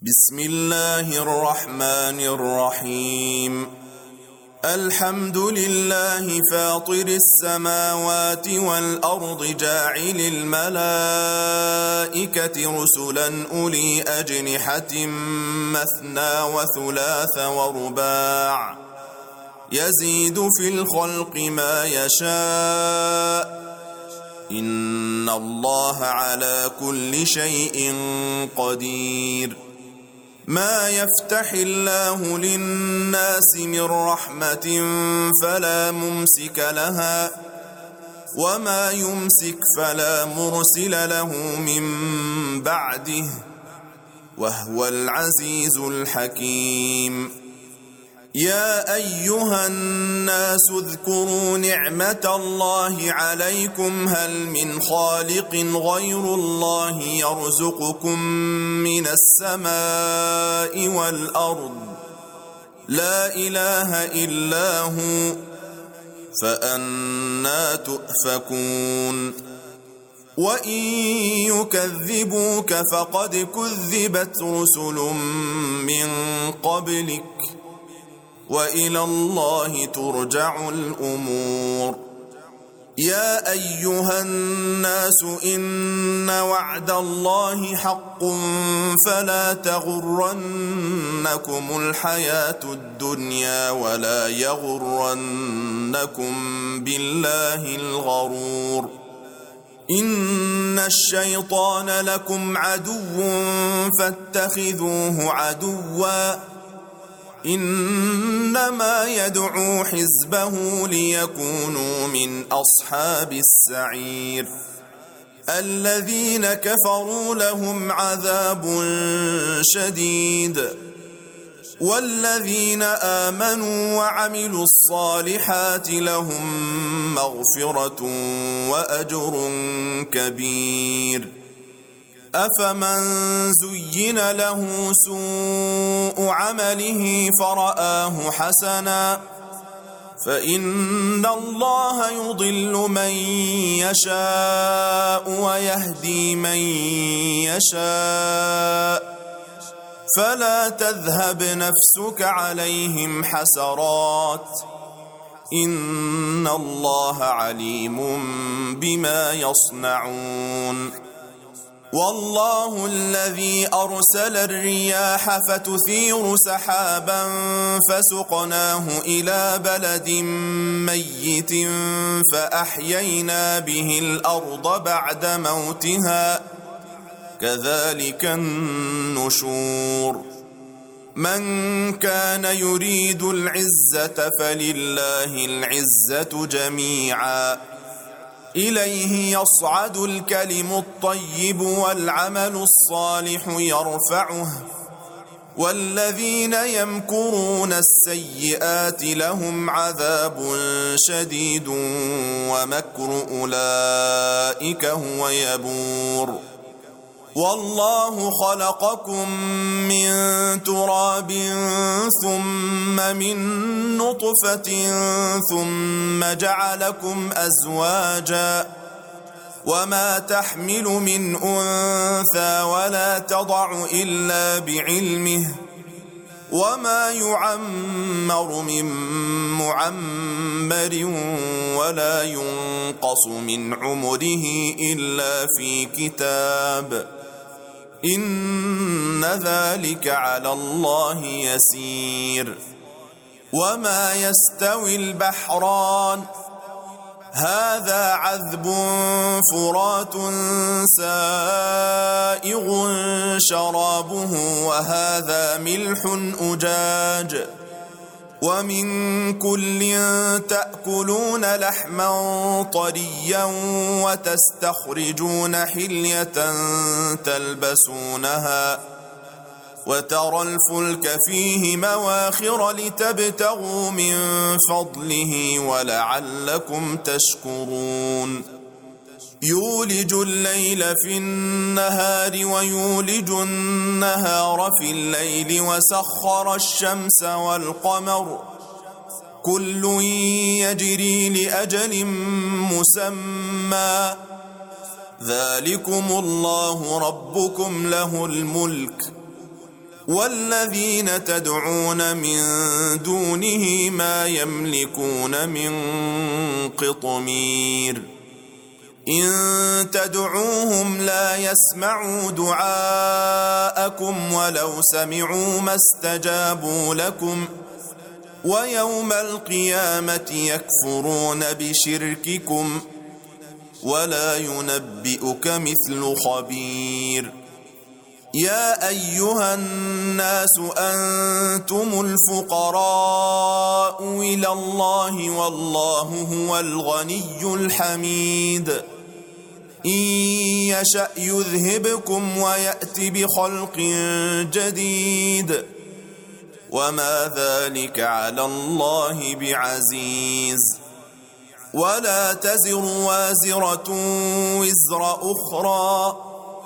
بسم الله الرحمن الرحيم. الحمد لله فاطر السماوات والأرض جاعل الملائكة رسلا أولي أجنحة مثنى وثلاث ورباع يزيد في الخلق ما يشاء إن الله على كل شيء قدير. ما يفتح الله للناس من رحمة فلا ممسك لها وما يمسك فلا مرسل له من بعده وهو العزيز الحكيم. يا أيها الناس اذكروا نعمة الله عليكم هل من خالق غير الله يرزقكم من السماء والأرض لا إله إلا هو فأنى تؤفكون. وإن يكذبوك فقد كذبت رسل من قبلك وإلى الله ترجع الأمور. يا أيها الناس إن وعد الله حق فلا تغرنكم الحياة الدنيا ولا يغرنكم بالله الغرور. إن الشيطان لكم عدو فاتخذوه عدوا إنما يدعو حزبه ليكونوا من أصحاب السعير. الذين كفروا لهم عذاب شديد والذين آمنوا وعملوا الصالحات لهم مغفرة وأجر كبير. أفمن زين له سوء عمله فرآه حسنا فإن الله يضل من يشاء ويهدي من يشاء فلا تذهب نفسك عليهم حسرات إن الله عليم بما يصنعون. والله الذي أرسل الرياح فتثير سحابا فسقناه إلى بلد ميت فأحيينا به الأرض بعد موتها كذلك النشور. من كان يريد العزة فلله العزة جميعا إليه يصعد الكلم الطيب والعمل الصالح يرفعه والذين يمكرون السيئات لهم عذاب شديد ومكر أولئك هو يبور. والله خلقكم من تراب ثم من نطفة ثم جعلكم أزواجا وما تحمل من أنثى ولا تضع إلا بعلمه وما يعمر من معمر ولا ينقص من عمره إلا في كتاب إن ذلك على الله يسير. وما يستوي البحران هذا عذب فرات سائغ شرابه وهذا ملح أجاج ومن كل تأكلون لحما طريا وتستخرجون حلية تلبسونها وترى الفلك فيه مواخر لتبتغوا من فضله ولعلكم تشكرون. يولج الليل في النهار ويولج النهار في الليل وسخر الشمس والقمر كل يجري لأجل مسمى ذلكم الله ربكم له الملك والذين تدعون من دونه ما يملكون من قطمير إن تدعوهم لا يسمعوا دعاءكم ولو سمعوا ما استجابوا لكم ويوم القيامة يكفرون بشرككم ولا ينبئك مثل خبير يا أيها الناس أنتم الفقراء إلى الله والله هو الغني الحميد إن يشأ يذهبكم ويأت بخلق جديد وما ذلك على الله بعزيز ولا تزر وازرة وزر أخرى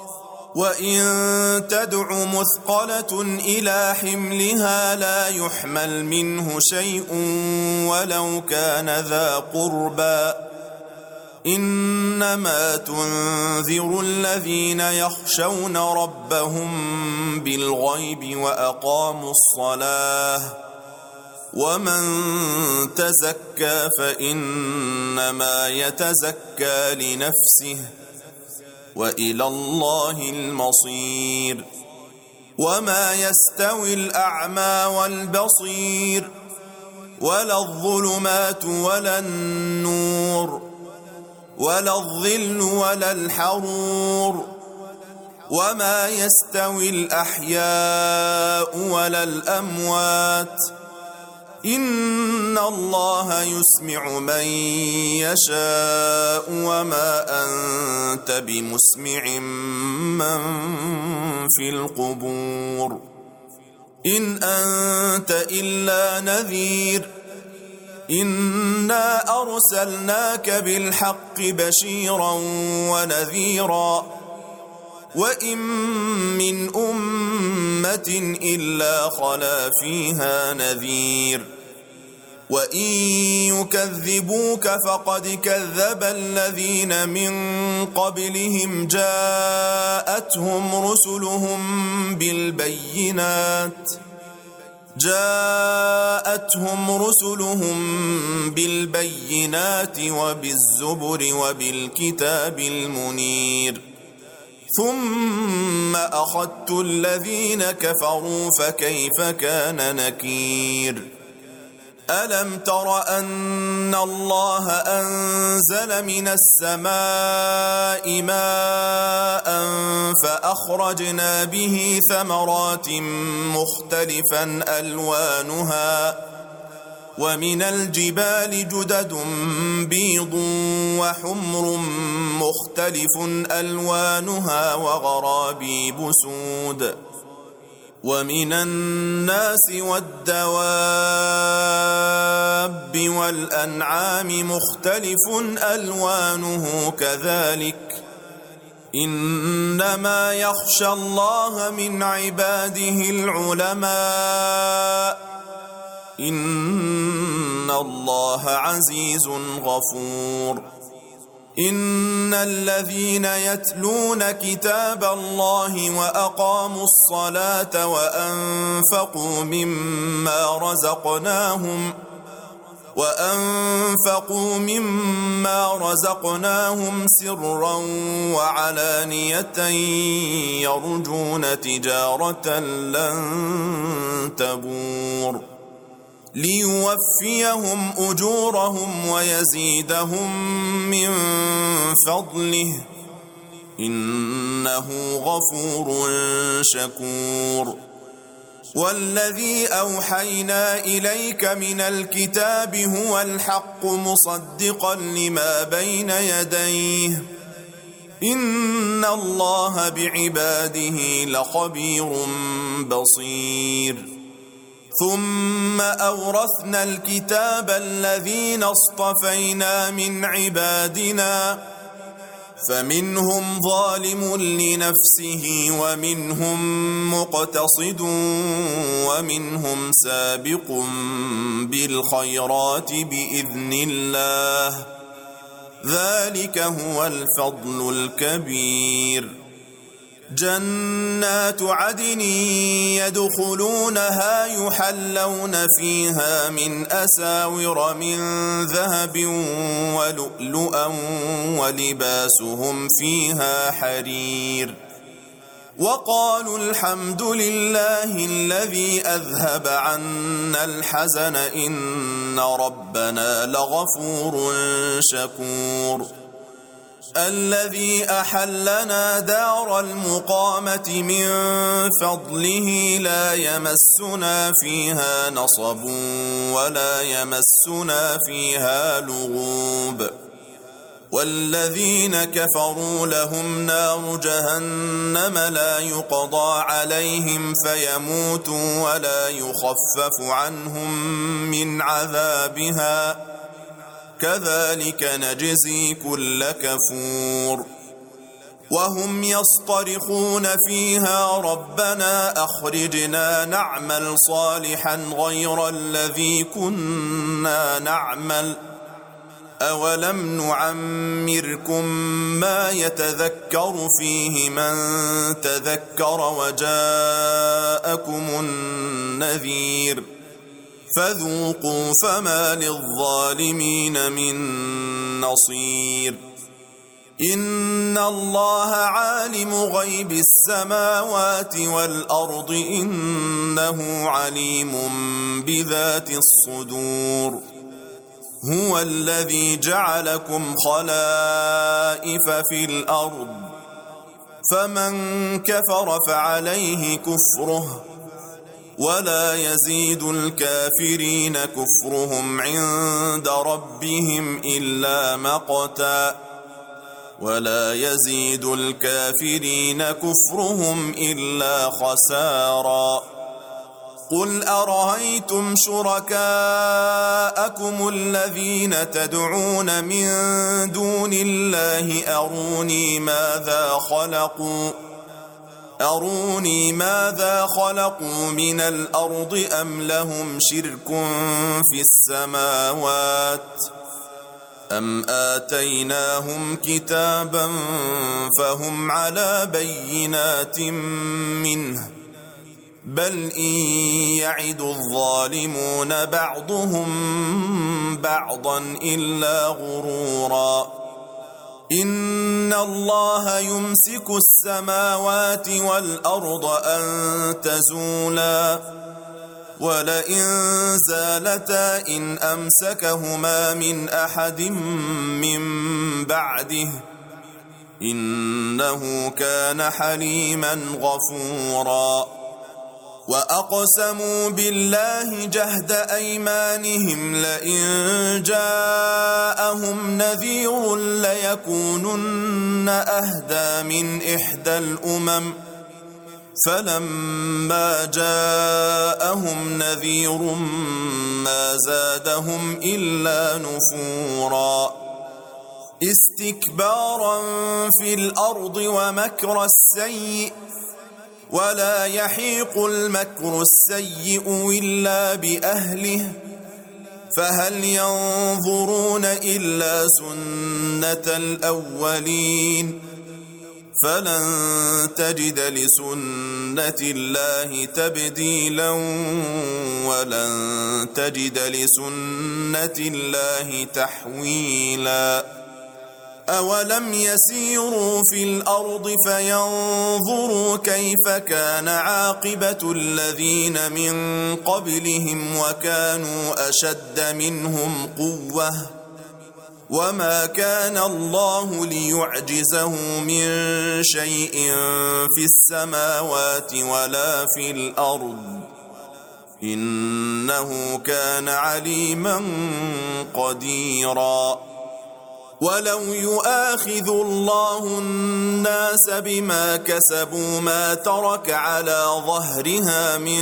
وإن تدع مثقلة إلى حملها لا يحمل منه شيء ولو كان ذا قربى إنما تنذر الذين يخشون ربهم بالغيب وأقاموا الصلاة ومن تزكى فإنما يتزكى لنفسه وإلى الله المصير وما يستوي الأعمى والبصير ولا الظلمات ولا النور ولا الظل ولا الحرور وما يستوي الأحياء ولا الأموات إن الله يسمع من يشاء وما أنت بمسمع من في القبور إن أنت إلا نذير إنا أرسلناك بالحق بشيرا ونذيرا وإن من أمة إلا خلا فيها نذير وإن يكذبوك فقد كذب الذين من قبلهم جاءتهم رسلهم بالبينات وبالزبر وبالكتاب المنير ثم أخذت الذين كفروا فكيف كان نكير ألم تر أن الله أنزل من السماء ماء فأخرجنا به ثمرات مختلفا ألوانها ومن الجبال جدد بيض وحمر مختلف ألوانها وغرابيب سود ومن الناس والدواب والأنعام مختلف ألوانه كذلك إنما يخشى الله من عباده العلماء إن الله عزيز غفور إن الذين يتلون كتاب الله وأقاموا الصلاة وأنفقوا مما رزقناهم سرا وعلانية يرجون تجارة لن تبور ليوفيهم أجورهم ويزيدهم من فضله إنه غفور شكور والذي أوحينا إليك من الكتاب هو الحق مصدقا لما بين يديه إن الله بعباده لخبير بصير ثم أورثنا الكتاب الذين اصطفينا من عبادنا فمنهم ظالم لنفسه ومنهم مقتصد ومنهم سابق بالخيرات بإذن الله ذلك هو الفضل الكبير جنات عدن يدخلونها يحلون فيها من أساور من ذهب ولؤلؤا ولباسهم فيها حرير وقالوا الحمد لله الذي أذهب عنا الحزن إن ربنا لغفور شكور الذي أحلنا دار المقامة من فضله لا يمسنا فيها نصب ولا يمسنا فيها لغوب والذين كفروا لهم نار جهنم لا يقضى عليهم فيموتوا ولا يخفف عنهم من عذابها كذلك نجزي كل كفور وهم يصطرخون فيها ربنا أخرجنا نعمل صالحا غير الذي كنا نعمل أولم نعمركم ما يتذكر فيه من تذكر وجاءكم النذير فذوقوا فما للظالمين من نصير إن الله عالم غيب السماوات والأرض إنه عليم بذات الصدور هو الذي جعلكم خلائف في الأرض فمن كفر فعليه كفره ولا يزيد الكافرين كفرهم عند ربهم إلا مقتا ولا يزيد الكافرين كفرهم إلا خسارا قل أرأيتم شركاءكم الذين تدعون من دون الله أروني ماذا خلقوا من الأرض أم لهم شرك في السماوات أم آتيناهم كتابا فهم على بينات منه بل إن يعد الظالمون بعضهم بعضا إلا غرورا إن الله يمسك السماوات والأرض أن تزولا ولئن زالتا إن أمسكهما من أحد من بعده إنه كان حليما غفورا وأقسموا بالله جهد أيمانهم لئن جاءهم نذير ليكونن أهدى من إحدى الأمم فلما جاءهم نذير ما زادهم إلا نفورا استكبارا في الأرض ومكر السيء ولا يحيق المكر السيء إلا بأهله فهل ينظرون إلا سنة الأولين فلن تجد لسنة الله تبديلا ولن تجد لسنة الله تحويلا أولم يسيروا في الأرض فينظروا كيف كان عاقبة الذين من قبلهم وكانوا أشد منهم قوة وما كان الله ليعجزه من شيء في السماوات ولا في الأرض إنه كان عليما قديرا ولو يؤاخذ الله الناس بما كسبوا ما ترك على ظهرها من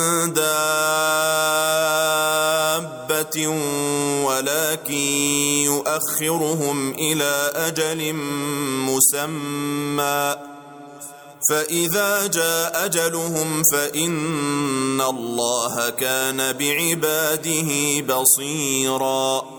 دابة ولكن يؤخرهم إلى أجل مسمى فإذا جاء أجلهم فإن الله كان بعباده بصيرا